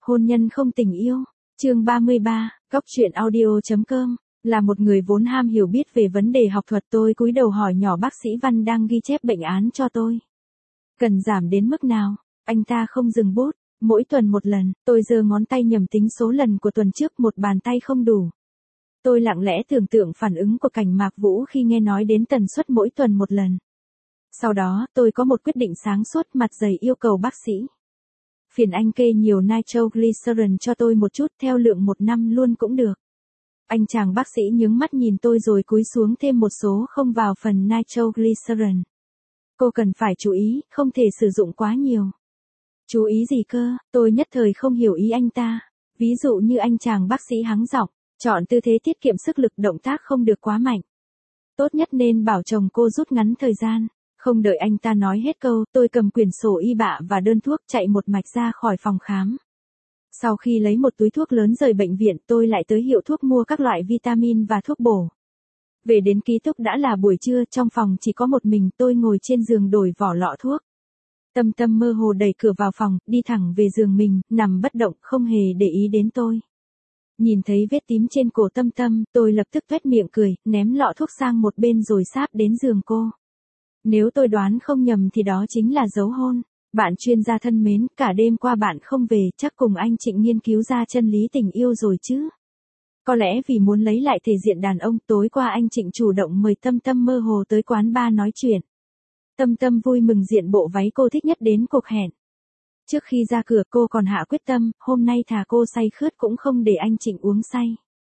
Hôn nhân không tình yêu. Chương 33, Góc truyện audio.com. Là một người vốn ham hiểu biết về vấn đề học thuật, tôi cúi đầu hỏi nhỏ bác sĩ Văn đang ghi chép bệnh án cho tôi. Cần giảm đến mức nào? Anh ta không dừng bút. Mỗi tuần một lần. Tôi giơ ngón tay nhẩm tính số lần của tuần trước, một bàn tay không đủ. Tôi lặng lẽ tưởng tượng phản ứng của Cảnh Mạc Vũ khi nghe nói đến tần suất mỗi tuần một lần. Sau đó, tôi có một quyết định sáng suốt, mặt dày yêu cầu bác sĩ. Phiền anh kê nhiều nitroglycerin cho tôi một chút, theo lượng 1 năm luôn cũng được. Anh chàng bác sĩ nhướng mắt nhìn tôi rồi cúi xuống thêm một số không vào phần nitroglycerin. Cô cần phải chú ý, không thể sử dụng quá nhiều. Chú ý gì cơ? Tôi nhất thời không hiểu ý anh ta. Ví dụ như anh chàng bác sĩ hắng giọng, chọn tư thế tiết kiệm sức lực, động tác không được quá mạnh. Tốt nhất nên bảo chồng cô rút ngắn thời gian. Không đợi anh ta nói hết câu, tôi cầm quyển sổ y bạ và đơn thuốc chạy một mạch ra khỏi phòng khám. Sau khi lấy một túi thuốc lớn rời bệnh viện, tôi lại tới hiệu thuốc mua các loại vitamin và thuốc bổ. Về đến ký túc đã là buổi trưa, trong phòng chỉ có một mình tôi ngồi trên giường đổi vỏ lọ thuốc. Tâm Tâm mơ hồ đẩy cửa vào phòng, đi thẳng về giường mình, nằm bất động, không hề để ý đến tôi. Nhìn thấy vết tím trên cổ Tâm Tâm, tôi lập tức toét miệng cười, ném lọ thuốc sang một bên rồi sáp đến giường cô. Nếu tôi đoán không nhầm thì đó chính là dấu hôn. Bạn chuyên gia thân mến, cả đêm qua bạn không về, chắc cùng anh Trịnh nghiên cứu ra chân lý tình yêu rồi chứ. Có lẽ vì muốn lấy lại thể diện đàn ông, tối qua anh Trịnh chủ động mời Tâm Tâm mơ hồ tới quán bar nói chuyện. Tâm Tâm vui mừng diện bộ váy cô thích nhất đến cuộc hẹn. Trước khi ra cửa cô còn hạ quyết tâm, hôm nay thà cô say khướt cũng không để anh Trịnh uống say.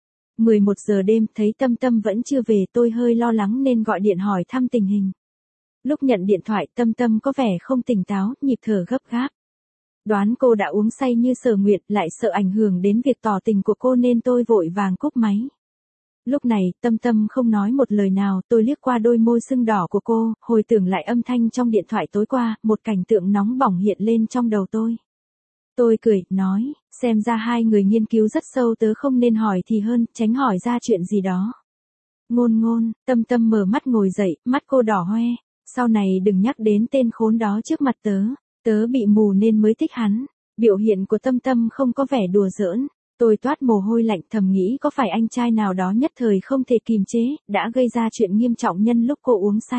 11 giờ đêm, thấy Tâm Tâm vẫn chưa về, tôi hơi lo lắng nên gọi điện hỏi thăm tình hình. Lúc nhận điện thoại, Tâm Tâm có vẻ không tỉnh táo, nhịp thở gấp gáp. Đoán cô đã uống say như Sở Nguyệt, lại sợ ảnh hưởng đến việc tỏ tình của cô nên tôi vội vàng cúp máy. Lúc này, Tâm Tâm không nói một lời nào, tôi liếc qua đôi môi sưng đỏ của cô, hồi tưởng lại âm thanh trong điện thoại tối qua, một cảnh tượng nóng bỏng hiện lên trong đầu tôi. Tôi cười, nói, xem ra hai người nghiên cứu rất sâu, tớ không nên hỏi thì hơn, tránh hỏi ra chuyện gì đó. Ngôn Ngôn. Tâm Tâm mở mắt ngồi dậy, mắt cô đỏ hoe. Sau này đừng nhắc đến tên khốn đó trước mặt tớ. Tớ bị mù nên mới thích hắn. Biểu hiện của Tâm Tâm không có vẻ đùa giỡn. Tôi toát mồ hôi lạnh, thầm nghĩ có phải anh trai nào đó nhất thời không thể kìm chế, đã gây ra chuyện nghiêm trọng nhân lúc cô uống say.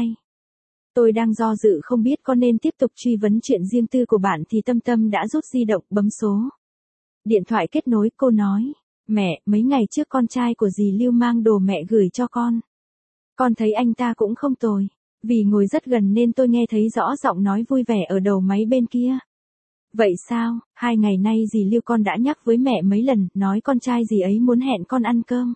Tôi đang do dự không biết có nên tiếp tục truy vấn chuyện riêng tư của bạn thì Tâm Tâm đã rút di động, bấm số. Điện thoại kết nối, cô nói, mẹ, mấy ngày trước con trai của dì Lưu mang đồ mẹ gửi cho con. Con thấy anh ta cũng không tồi. Vì ngồi rất gần nên tôi nghe thấy rõ giọng nói vui vẻ ở đầu máy bên kia. Vậy sao, 2 ngày nay dì Lưu con đã nhắc với mẹ mấy lần, nói con trai dì ấy muốn hẹn con ăn cơm.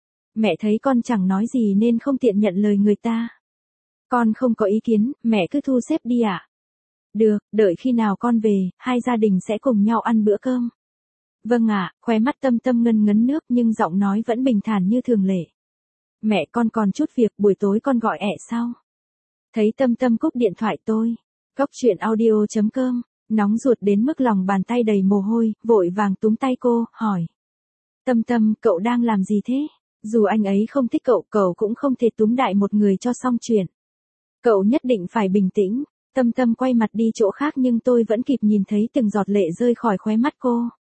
Mẹ thấy con chẳng nói gì nên không tiện nhận lời người ta. Con không có ý kiến, mẹ cứ thu xếp đi ạ. Được, đợi khi nào con về, hai gia đình sẽ cùng nhau ăn bữa cơm. Vâng ạ, khóe mắt Tâm Tâm ngân ngấn nước nhưng giọng nói vẫn bình thản như thường lệ. Mẹ con còn chút việc, buổi tối con gọi ẹ sau. Thấy Tâm Tâm cúp điện thoại tôi. Góc truyện audio.com. Nóng ruột đến mức lòng bàn tay đầy mồ hôi, vội vàng túm tay cô, hỏi. Tâm Tâm, cậu đang làm gì thế? Dù anh ấy không thích cậu, cậu cũng không thể túm đại một người cho xong chuyện. Cậu nhất định phải bình tĩnh. Tâm Tâm quay mặt đi chỗ khác nhưng tôi vẫn kịp nhìn thấy từng giọt lệ rơi khỏi khóe mắt cô.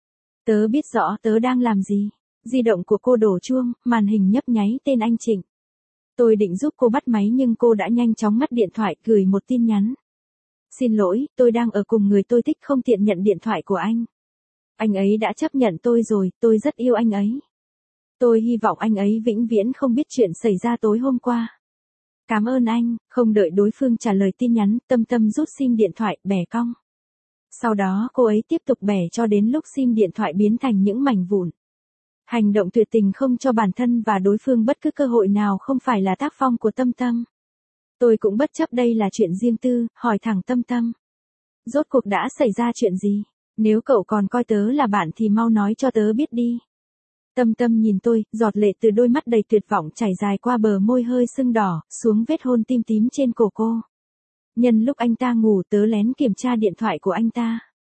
Tớ biết rõ tớ đang làm gì. Di động của cô đổ chuông, màn hình nhấp nháy tên anh Trịnh. Tôi định giúp cô bắt máy nhưng cô đã nhanh chóng ngắt điện thoại, gửi một tin nhắn. Xin lỗi, tôi đang ở cùng người tôi thích, không tiện nhận điện thoại của anh. Anh ấy đã chấp nhận tôi rồi, tôi rất yêu anh ấy. Tôi hy vọng anh ấy vĩnh viễn không biết chuyện xảy ra tối hôm qua. Cảm ơn anh. Không đợi đối phương trả lời tin nhắn, Tâm Tâm rút sim điện thoại, bẻ cong. Sau đó cô ấy tiếp tục bẻ cho đến lúc sim điện thoại biến thành những mảnh vụn. Hành động tuyệt tình không cho bản thân và đối phương bất cứ cơ hội nào không phải là tác phong của Tâm Tâm. Tôi cũng bất chấp đây là chuyện riêng tư, hỏi thẳng Tâm Tâm. Rốt cuộc đã xảy ra chuyện gì? Nếu cậu còn coi tớ là bạn thì mau nói cho tớ biết đi. Tâm Tâm nhìn tôi, giọt lệ từ đôi mắt đầy tuyệt vọng chảy dài qua bờ môi hơi sưng đỏ, xuống vết hôn tim tím trên cổ cô. Nhân lúc anh ta ngủ tớ lén kiểm tra điện thoại của anh ta.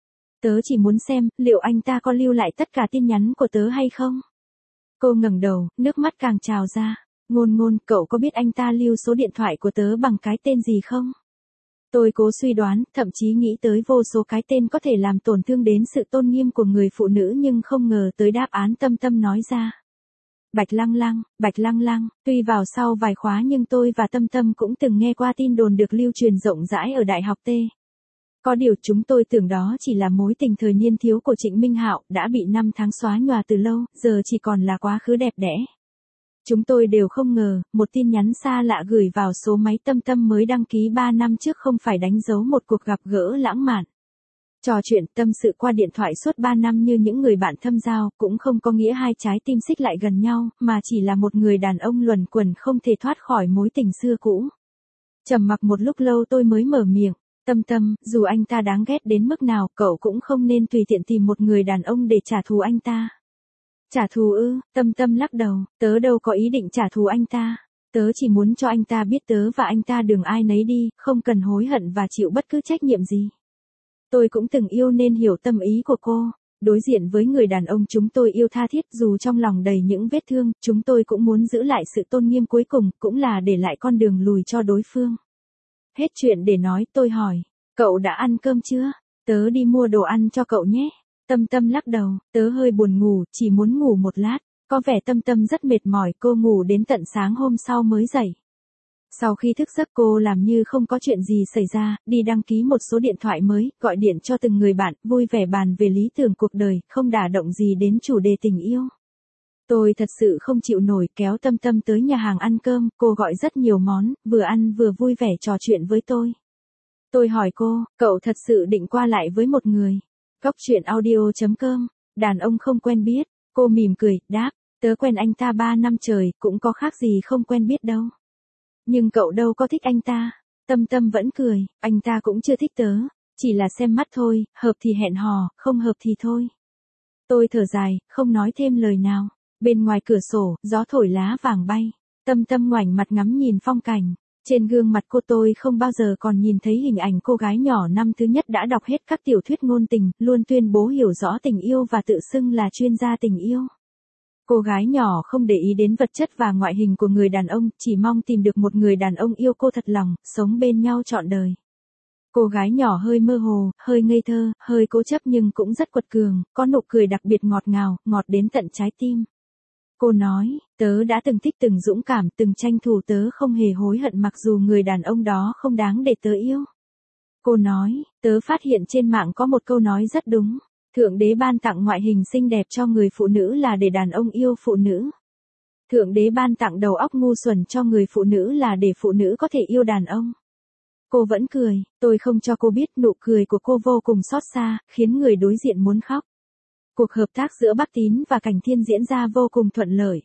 Tớ chỉ muốn xem, liệu anh ta có lưu lại tất cả tin nhắn của tớ hay không? Cô ngẩng đầu, nước mắt càng trào ra. Ngôn Ngôn, cậu có biết anh ta lưu số điện thoại của tớ bằng cái tên gì không? Tôi cố suy đoán, thậm chí nghĩ tới vô số cái tên có thể làm tổn thương đến sự tôn nghiêm của người phụ nữ nhưng không ngờ tới đáp án Tâm Tâm nói ra. Bạch Lăng Lăng, tuy vào sau vài khóa nhưng tôi và Tâm Tâm cũng từng nghe qua tin đồn được lưu truyền rộng rãi ở Đại học T. Có điều chúng tôi tưởng đó chỉ là mối tình thời niên thiếu của Trịnh Minh Hạo, đã bị 5 tháng xóa nhòa từ lâu, giờ chỉ còn là quá khứ đẹp đẽ. Chúng tôi đều không ngờ, một tin nhắn xa lạ gửi vào số máy Tâm Tâm mới đăng ký 3 năm trước không phải đánh dấu một cuộc gặp gỡ lãng mạn. Trò chuyện tâm sự qua điện thoại suốt 3 năm như những người bạn thâm giao, cũng không có nghĩa hai trái tim xích lại gần nhau, mà chỉ là một người đàn ông luẩn quẩn không thể thoát khỏi mối tình xưa cũ. Trầm mặc một lúc lâu tôi mới mở miệng, Tâm Tâm, dù anh ta đáng ghét đến mức nào, cậu cũng không nên tùy tiện tìm một người đàn ông để trả thù anh ta. Trả thù ư? Tâm Tâm lắc đầu, tớ đâu có ý định trả thù anh ta. Tớ chỉ muốn cho anh ta biết tớ và anh ta đường ai nấy đi, không cần hối hận và chịu bất cứ trách nhiệm gì. Tôi cũng từng yêu nên hiểu tâm ý của cô. Đối diện với người đàn ông chúng tôi yêu tha thiết, dù trong lòng đầy những vết thương, chúng tôi cũng muốn giữ lại sự tôn nghiêm cuối cùng, cũng là để lại con đường lùi cho đối phương. Hết chuyện để nói, tôi hỏi, cậu đã ăn cơm chưa? Tớ đi mua đồ ăn cho cậu nhé. Tâm Tâm lắc đầu, tớ hơi buồn ngủ, chỉ muốn ngủ một lát. Có vẻ Tâm Tâm rất mệt mỏi, cô ngủ đến tận sáng hôm sau mới dậy. Sau khi thức giấc cô làm như không có chuyện gì xảy ra, đi đăng ký một số điện thoại mới, gọi điện cho từng người bạn, vui vẻ bàn về lý tưởng cuộc đời, không đả động gì đến chủ đề tình yêu. Tôi thật sự không chịu nổi, kéo Tâm Tâm tới nhà hàng ăn cơm, cô gọi rất nhiều món, vừa ăn vừa vui vẻ trò chuyện với tôi. Tôi hỏi cô, cậu thật sự định qua lại với một người? Góc truyện audio.com, đàn ông không quen biết. Cô mỉm cười, đáp, tớ quen anh ta 3 năm trời, cũng có khác gì không quen biết đâu. Nhưng cậu đâu có thích anh ta. Tâm Tâm vẫn cười, anh ta cũng chưa thích tớ, chỉ là xem mắt thôi, hợp thì hẹn hò, không hợp thì thôi. Tôi thở dài, không nói thêm lời nào. Bên ngoài cửa sổ, gió thổi lá vàng bay. Tâm Tâm ngoảnh mặt ngắm nhìn phong cảnh. Trên gương mặt cô tôi không bao giờ còn nhìn thấy hình ảnh cô gái nhỏ năm thứ nhất đã đọc hết các tiểu thuyết ngôn tình, luôn tuyên bố hiểu rõ tình yêu và tự xưng là chuyên gia tình yêu. Cô gái nhỏ không để ý đến vật chất và ngoại hình của người đàn ông, chỉ mong tìm được một người đàn ông yêu cô thật lòng, sống bên nhau trọn đời. Cô gái nhỏ hơi mơ hồ, hơi ngây thơ, hơi cố chấp nhưng cũng rất quật cường, có nụ cười đặc biệt ngọt ngào, ngọt đến tận trái tim. Cô nói, tớ đã từng thích, từng dũng cảm, từng tranh thủ, tớ không hề hối hận mặc dù người đàn ông đó không đáng để tớ yêu. Cô nói, tớ phát hiện trên mạng có một câu nói rất đúng. Thượng đế ban tặng ngoại hình xinh đẹp cho người phụ nữ là để đàn ông yêu phụ nữ. Thượng đế ban tặng đầu óc ngu xuẩn cho người phụ nữ là để phụ nữ có thể yêu đàn ông. Cô vẫn cười, tôi không cho cô biết nụ cười của cô vô cùng xót xa, khiến người đối diện muốn khóc. Cuộc hợp tác giữa Bắc Tín và Cảnh Thiên diễn ra vô cùng thuận lợi.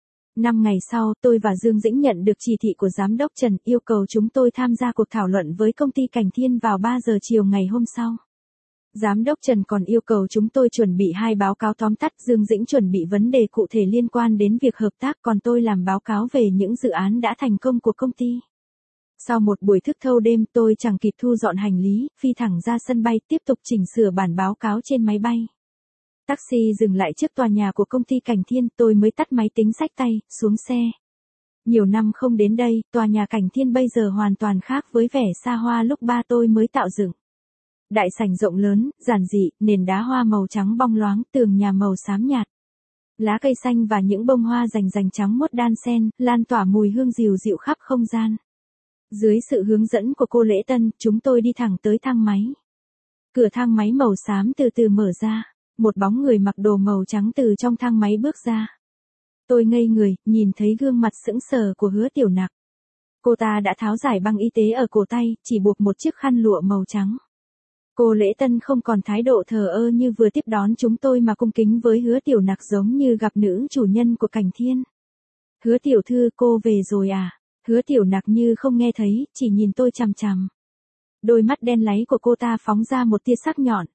5 ngày sau, tôi và Dương Dĩnh nhận được chỉ thị của Giám đốc Trần yêu cầu chúng tôi tham gia cuộc thảo luận với công ty Cảnh Thiên vào 3 giờ chiều ngày hôm sau. Giám đốc Trần còn yêu cầu chúng tôi chuẩn bị 2 báo cáo tóm tắt, Dương Dĩnh chuẩn bị vấn đề cụ thể liên quan đến việc hợp tác, còn tôi làm báo cáo về những dự án đã thành công của công ty. Sau một buổi thức thâu đêm, tôi chẳng kịp thu dọn hành lý, phi thẳng ra sân bay, tiếp tục chỉnh sửa bản báo cáo trên máy bay. Taxi dừng lại trước tòa nhà của công ty Cảnh Thiên, tôi mới tắt máy tính xách tay, xuống xe. Nhiều năm không đến đây, tòa nhà Cảnh Thiên bây giờ hoàn toàn khác với vẻ xa hoa lúc ba tôi mới tạo dựng. Đại sảnh rộng lớn, giản dị, nền đá hoa màu trắng bong loáng, tường nhà màu xám nhạt. Lá cây xanh và những bông hoa rành rành trắng muốt đan xen, lan tỏa mùi hương dịu dịu khắp không gian. Dưới sự hướng dẫn của cô lễ tân, chúng tôi đi thẳng tới thang máy. Cửa thang máy màu xám từ từ mở ra. Một bóng người mặc đồ màu trắng từ trong thang máy bước ra. Tôi ngây người, nhìn thấy gương mặt sững sờ của Hứa Tiểu Nặc. Cô ta đã tháo giải băng y tế ở cổ tay, chỉ buộc một chiếc khăn lụa màu trắng. Cô lễ tân không còn thái độ thờ ơ như vừa tiếp đón chúng tôi mà cung kính với Hứa Tiểu Nặc giống như gặp nữ chủ nhân của Cảnh Thiên. Hứa tiểu thư, cô về rồi à? Hứa Tiểu Nặc như không nghe thấy, chỉ nhìn tôi chằm chằm. Đôi mắt đen láy của cô ta phóng ra một tia sắc nhọn.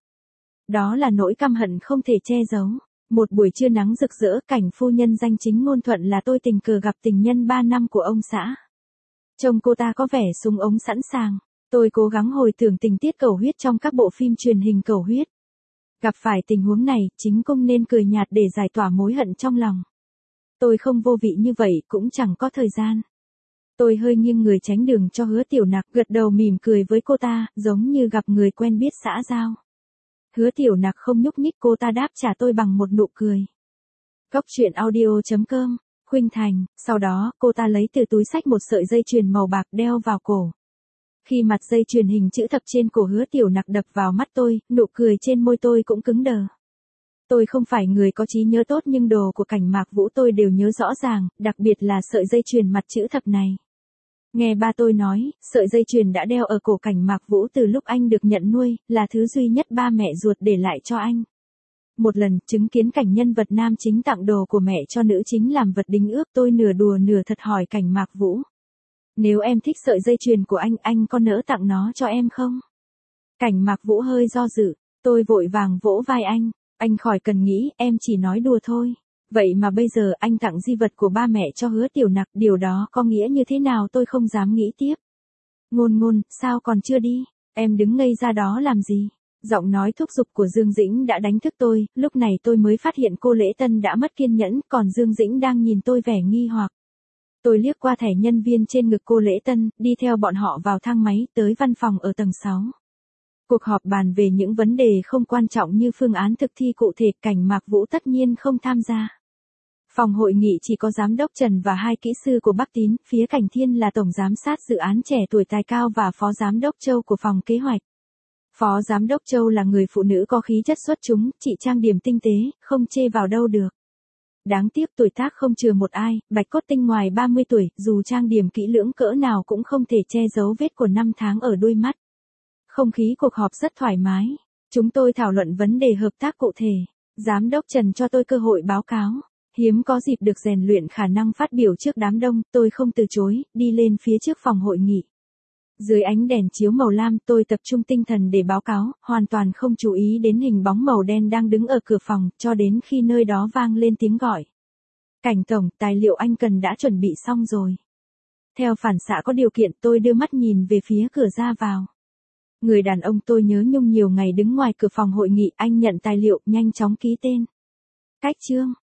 Đó là nỗi căm hận không thể che giấu. Một buổi trưa nắng rực rỡ, Cảnh phu nhân danh chính ngôn thuận là tôi tình cờ gặp tình nhân 3 năm của ông xã. Trông cô ta có vẻ súng ống sẵn sàng. Tôi cố gắng hồi tưởng tình tiết cầu huyết trong các bộ phim truyền hình cầu huyết. Gặp phải tình huống này, chính cung nên cười nhạt để giải tỏa mối hận trong lòng. Tôi không vô vị như vậy, cũng chẳng có thời gian. Tôi hơi nghiêng người tránh đường cho Hứa Tiểu Nặc, gật đầu mỉm cười với cô ta, giống như gặp người quen biết xã giao. Hứa Tiểu Nặc không nhúc nhích, cô ta đáp trả tôi bằng một nụ cười. Cốc truyện audio.com, Khuynh Thành, sau đó, cô ta lấy từ túi xách một sợi dây chuyền màu bạc đeo vào cổ. Khi mặt dây chuyền hình chữ thập trên cổ Hứa Tiểu Nặc đập vào mắt tôi, nụ cười trên môi tôi cũng cứng đờ. Tôi không phải người có trí nhớ tốt nhưng đồ của Cảnh Mạc Vũ tôi đều nhớ rõ ràng, đặc biệt là sợi dây chuyền mặt chữ thập này. Nghe ba tôi nói, sợi dây chuyền đã đeo ở cổ Cảnh Mạc Vũ từ lúc anh được nhận nuôi, là thứ duy nhất ba mẹ ruột để lại cho anh. Một lần, chứng kiến cảnh nhân vật nam chính tặng đồ của mẹ cho nữ chính làm vật đính ước, tôi nửa đùa nửa thật hỏi Cảnh Mạc Vũ. Nếu em thích sợi dây chuyền của anh có nỡ tặng nó cho em không? Cảnh Mạc Vũ hơi do dự, tôi vội vàng vỗ vai anh khỏi cần nghĩ, em chỉ nói đùa thôi. Vậy mà bây giờ anh tặng di vật của ba mẹ cho Hứa Tiểu Nặc, điều đó có nghĩa như thế nào tôi không dám nghĩ tiếp. Ngôn, sao còn chưa đi? Em đứng ngây ra đó làm gì? Giọng nói thúc giục của Dương Dĩnh đã đánh thức tôi, lúc này tôi mới phát hiện cô Lễ Tân đã mất kiên nhẫn, còn Dương Dĩnh đang nhìn tôi vẻ nghi hoặc. Tôi liếc qua thẻ nhân viên trên ngực cô Lễ Tân, đi theo bọn họ vào thang máy, tới văn phòng ở tầng 6. Cuộc họp bàn về những vấn đề không quan trọng như phương án thực thi cụ thể, Cảnh Mạc Vũ tất nhiên không tham gia. Phòng hội nghị chỉ có giám đốc Trần và hai kỹ sư của Bắc Tín, phía Cảnh Thiên là tổng giám sát dự án trẻ tuổi tài cao và phó giám đốc Châu của phòng kế hoạch. Phó giám đốc Châu là người phụ nữ có khí chất xuất chúng, chị trang điểm tinh tế, không chê vào đâu được. Đáng tiếc tuổi tác không chừa một ai, bạch cốt tinh ngoài 30 tuổi, dù trang điểm kỹ lưỡng cỡ nào cũng không thể che giấu vết của năm tháng ở đôi mắt. Không khí cuộc họp rất thoải mái. Chúng tôi thảo luận vấn đề hợp tác cụ thể. Giám đốc Trần cho tôi cơ hội báo cáo. Hiếm có dịp được rèn luyện khả năng phát biểu trước đám đông, tôi không từ chối, đi lên phía trước phòng hội nghị. Dưới ánh đèn chiếu màu lam, tôi tập trung tinh thần để báo cáo, hoàn toàn không chú ý đến hình bóng màu đen đang đứng ở cửa phòng, cho đến khi nơi đó vang lên tiếng gọi. Cảnh tổng, tài liệu anh cần đã chuẩn bị xong rồi. Theo phản xạ có điều kiện, tôi đưa mắt nhìn về phía cửa ra vào. Người đàn ông tôi nhớ nhung nhiều ngày đứng ngoài cửa phòng hội nghị, anh nhận tài liệu, nhanh chóng ký tên. Cách chương.